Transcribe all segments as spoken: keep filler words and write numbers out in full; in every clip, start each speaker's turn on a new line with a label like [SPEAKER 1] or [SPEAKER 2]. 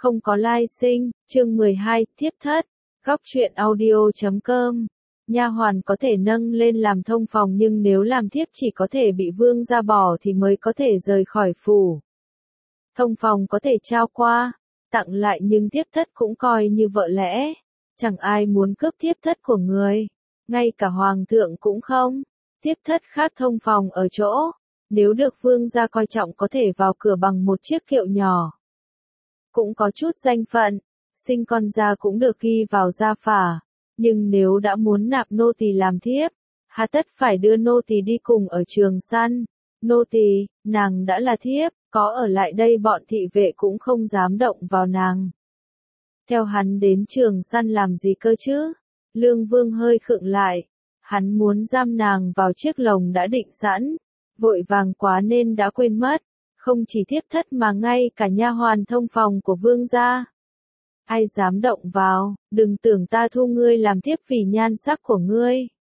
[SPEAKER 1] Không có lai sinh, chương mười hai, thiếp thất, góc truyện audio chấm com. Nha hoàn có thể nâng lên làm thông phòng nhưng nếu làm thiếp chỉ có thể bị vương gia bỏ thì mới có thể rời khỏi phủ. Thông phòng có thể trao qua, tặng lại nhưng thiếp thất cũng coi như vợ lẽ. Chẳng ai muốn cướp thiếp thất của người, ngay cả hoàng thượng cũng không. Thiếp thất khác thông phòng ở chỗ, nếu được vương gia coi trọng có thể vào cửa bằng một chiếc kiệu nhỏ. Cũng có chút danh phận, sinh con ra cũng được ghi vào gia phả, nhưng nếu đã muốn nạp nô tỳ làm thiếp, hà tất phải đưa nô tỳ đi cùng ở trường săn. Nô tỳ, nàng đã là thiếp, có ở lại đây bọn thị vệ cũng không dám động vào nàng. Theo hắn đến trường săn làm gì cơ chứ? Lương Vương hơi khựng lại, hắn muốn giam nàng vào chiếc lồng đã định sẵn, vội vàng quá nên đã quên mất. Không chỉ thiếp thất mà ngay cả nha hoàn thông phòng của vương gia. Ai dám động vào, đừng tưởng ta thu ngươi làm thiếp vì nhan sắc của ngươi.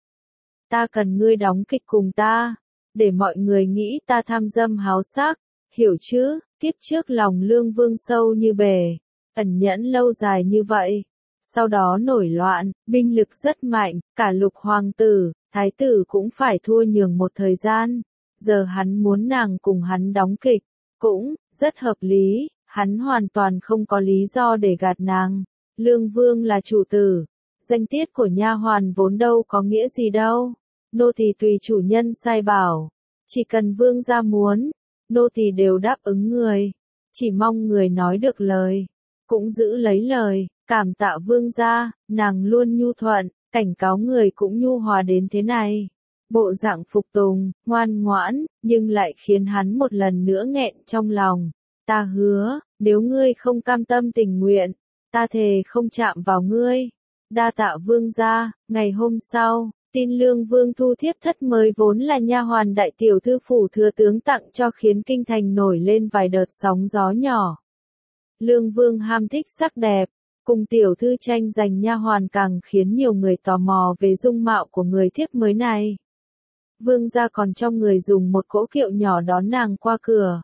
[SPEAKER 1] Ta cần ngươi đóng kịch cùng ta, để mọi người nghĩ ta tham dâm háo sắc, hiểu chứ? Kiếp trước lòng Lương Vương sâu như bể, ẩn nhẫn lâu dài như vậy. Sau đó nổi loạn, binh lực rất mạnh, cả lục hoàng tử, thái tử cũng phải thua nhường một thời gian. Giờ hắn muốn nàng cùng hắn đóng kịch, cũng rất hợp lý, hắn hoàn toàn không có lý do để gạt nàng. Lương Vương là chủ tử, danh tiết của nha hoàn vốn đâu có nghĩa gì đâu. Nô tỳ tùy chủ nhân sai bảo, chỉ cần vương gia muốn, nô tỳ đều đáp ứng người, chỉ mong người nói được lời, cũng giữ lấy lời. Cảm tạ vương gia, nàng luôn nhu thuận, cảnh cáo người cũng nhu hòa đến thế này. Bộ dạng phục tùng, ngoan ngoãn, nhưng lại khiến hắn một lần nữa nghẹn trong lòng. Ta hứa, nếu ngươi không cam tâm tình nguyện, ta thề không chạm vào ngươi. Đa tạ vương gia. Ngày hôm sau, tin Lương Vương thu thiếp thất mới vốn là nha hoàn đại tiểu thư phủ thừa tướng tặng cho khiến kinh thành nổi lên vài đợt sóng gió nhỏ. Lương Vương ham thích sắc đẹp, cùng tiểu thư tranh giành nha hoàn càng khiến nhiều người tò mò về dung mạo của người thiếp mới này. Vương gia còn cho người dùng một cỗ kiệu nhỏ đón nàng qua cửa.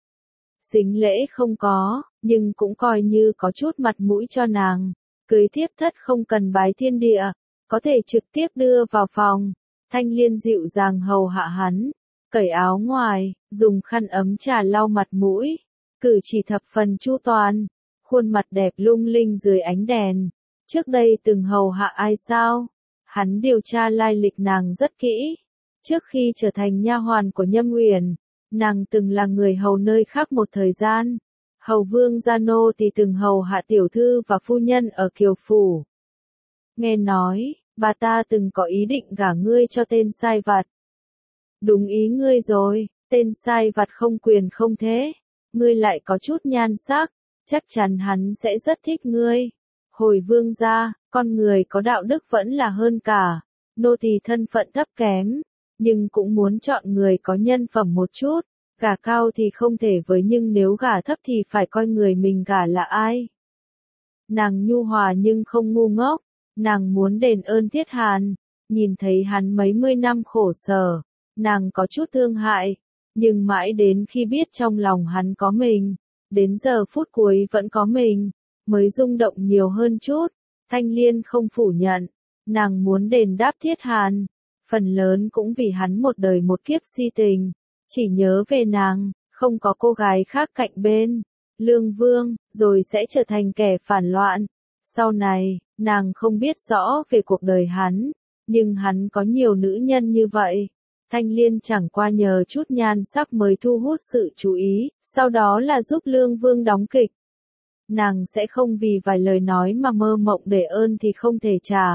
[SPEAKER 1] Sính lễ không có, nhưng cũng coi như có chút mặt mũi cho nàng. Cưới thiếp thất không cần bái thiên địa, có thể trực tiếp đưa vào phòng. Thanh Liên dịu dàng hầu hạ hắn, cởi áo ngoài, dùng khăn ấm trà lau mặt mũi, cử chỉ thập phần chu toàn, khuôn mặt đẹp lung linh dưới ánh đèn. Trước đây từng hầu hạ ai sao? Hắn điều tra lai lịch nàng rất kỹ. Trước khi trở thành nha hoàn của Nhâm Uyển, nàng từng là người hầu nơi khác một thời gian. Hầu vương gia nô thì từng hầu hạ tiểu thư và phu nhân ở Kiều Phủ. Nghe nói, bà ta từng có ý định gả ngươi cho tên sai vặt. Đúng ý ngươi rồi, tên sai vặt không quyền không thế. Ngươi lại có chút nhan sắc, chắc chắn hắn sẽ rất thích ngươi. Hồi vương gia, con người có đạo đức vẫn là hơn cả. Nô tỳ thân phận thấp kém, nhưng cũng muốn chọn người có nhân phẩm một chút. Gả cao thì không thể với nhưng nếu gả thấp thì phải coi người mình gả là ai. Nàng nhu hòa nhưng không ngu ngốc, nàng muốn đền ơn Thiết Hàn, nhìn thấy hắn mấy mươi năm khổ sở, nàng có chút thương hại, nhưng mãi đến khi biết trong lòng hắn có mình, đến giờ phút cuối vẫn có mình, mới rung động nhiều hơn chút. Thanh Liên không phủ nhận, nàng muốn đền đáp Thiết Hàn, phần lớn cũng vì hắn một đời một kiếp si tình. Chỉ nhớ về nàng, không có cô gái khác cạnh bên, Lương Vương, rồi sẽ trở thành kẻ phản loạn. Sau này, nàng không biết rõ về cuộc đời hắn, nhưng hắn có nhiều nữ nhân như vậy. Thanh Liên chẳng qua nhờ chút nhan sắc mới thu hút sự chú ý, sau đó là giúp Lương Vương đóng kịch. Nàng sẽ không vì vài lời nói mà mơ mộng để ơn thì không thể trả.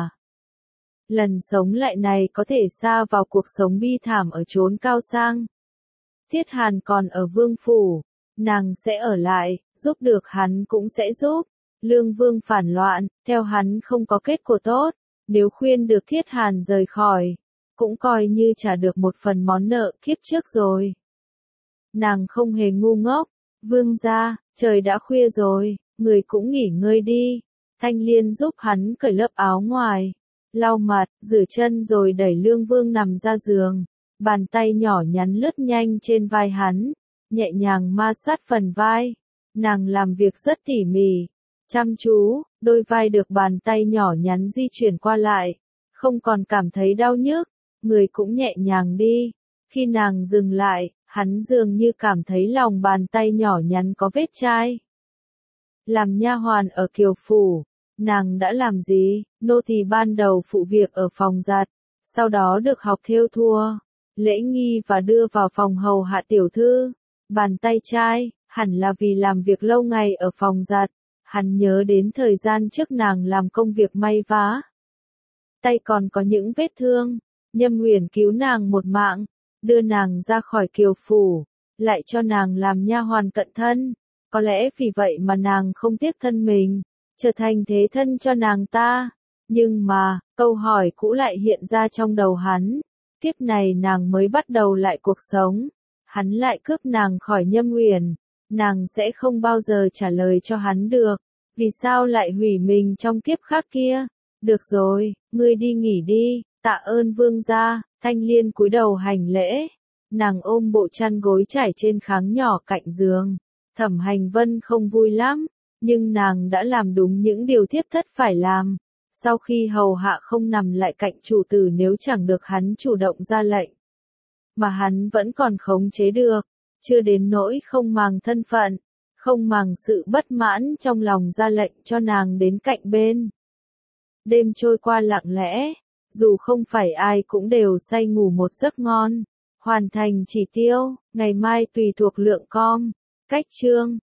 [SPEAKER 1] Lần sống lại này có thể sa vào cuộc sống bi thảm ở chốn cao sang. Thiết Hàn còn ở vương phủ, nàng sẽ ở lại, giúp được hắn cũng sẽ giúp. Lương Vương phản loạn, theo hắn không có kết quả tốt, nếu khuyên được Thiết Hàn rời khỏi, cũng coi như trả được một phần món nợ kiếp trước rồi. Nàng không hề ngu ngốc, vương gia, trời đã khuya rồi, người cũng nghỉ ngơi đi. Thanh Liên giúp hắn cởi lớp áo ngoài, lau mặt, rửa chân rồi đẩy Lương Vương nằm ra giường. Bàn tay nhỏ nhắn lướt nhanh trên vai hắn, nhẹ nhàng ma sát phần vai. Nàng làm việc rất tỉ mỉ, chăm chú, đôi vai được bàn tay nhỏ nhắn di chuyển qua lại, không còn cảm thấy đau nhức, người cũng nhẹ nhàng đi. Khi nàng dừng lại, hắn dường như cảm thấy lòng bàn tay nhỏ nhắn có vết chai. Làm nha hoàn ở Kiều Phủ, nàng đã làm gì? Nô tỳ ban đầu phụ việc ở phòng giặt, sau đó được học thêu thùa, lễ nghi và đưa vào phòng hầu hạ tiểu thư. Bàn tay chai, hẳn là vì làm việc lâu ngày ở phòng giặt. Hắn nhớ đến thời gian trước nàng làm công việc may vá. Tay còn có những vết thương, Nhâm Nguyền cứu nàng một mạng, đưa nàng ra khỏi Kiều Phủ, lại cho nàng làm nha hoàn cận thân. Có lẽ vì vậy mà nàng không tiếc thân mình, trở thành thế thân cho nàng ta. Nhưng mà, câu hỏi cũ lại hiện ra trong đầu hắn. Kiếp này nàng mới bắt đầu lại cuộc sống. Hắn lại cướp nàng khỏi Nhâm Nguyền. Nàng sẽ không bao giờ trả lời cho hắn được. Vì sao lại hủy mình trong kiếp khác kia? Được rồi, ngươi đi nghỉ đi, tạ ơn vương gia. Thanh Liên cúi đầu hành lễ. Nàng ôm bộ chăn gối trải trên kháng nhỏ cạnh giường. Thẩm Hành Vân không vui lắm, nhưng nàng đã làm đúng những điều thiếp thất phải làm. Sau khi hầu hạ không nằm lại cạnh chủ tử nếu chẳng được hắn chủ động ra lệnh, mà hắn vẫn còn khống chế được, chưa đến nỗi không màng thân phận, không màng sự bất mãn trong lòng ra lệnh cho nàng đến cạnh bên. Đêm trôi qua lặng lẽ, dù không phải ai cũng đều say ngủ một giấc ngon. Hoàn thành chỉ tiêu, ngày mai tùy thuộc lượng com, cách chương.